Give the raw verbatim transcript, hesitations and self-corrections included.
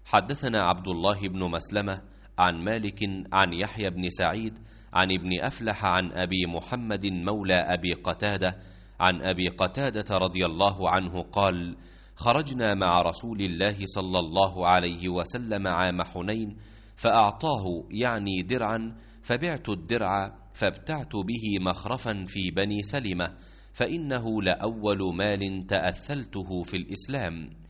حدثنا عبد الله بن مسلمة عن مالك عن يحيى بن سعيد عن ابن أفلح عن أبي محمد مولى أبي قتادة عن أبي قتادة رضي الله عنه قال: خرجنا مع رسول الله صلى الله عليه وسلم عام حنين فأعطاه يعني درعا، فبعت الدرع فابتعت به مخرفا في بني سلمة، فإنه لأول مال تأثلته في الإسلام.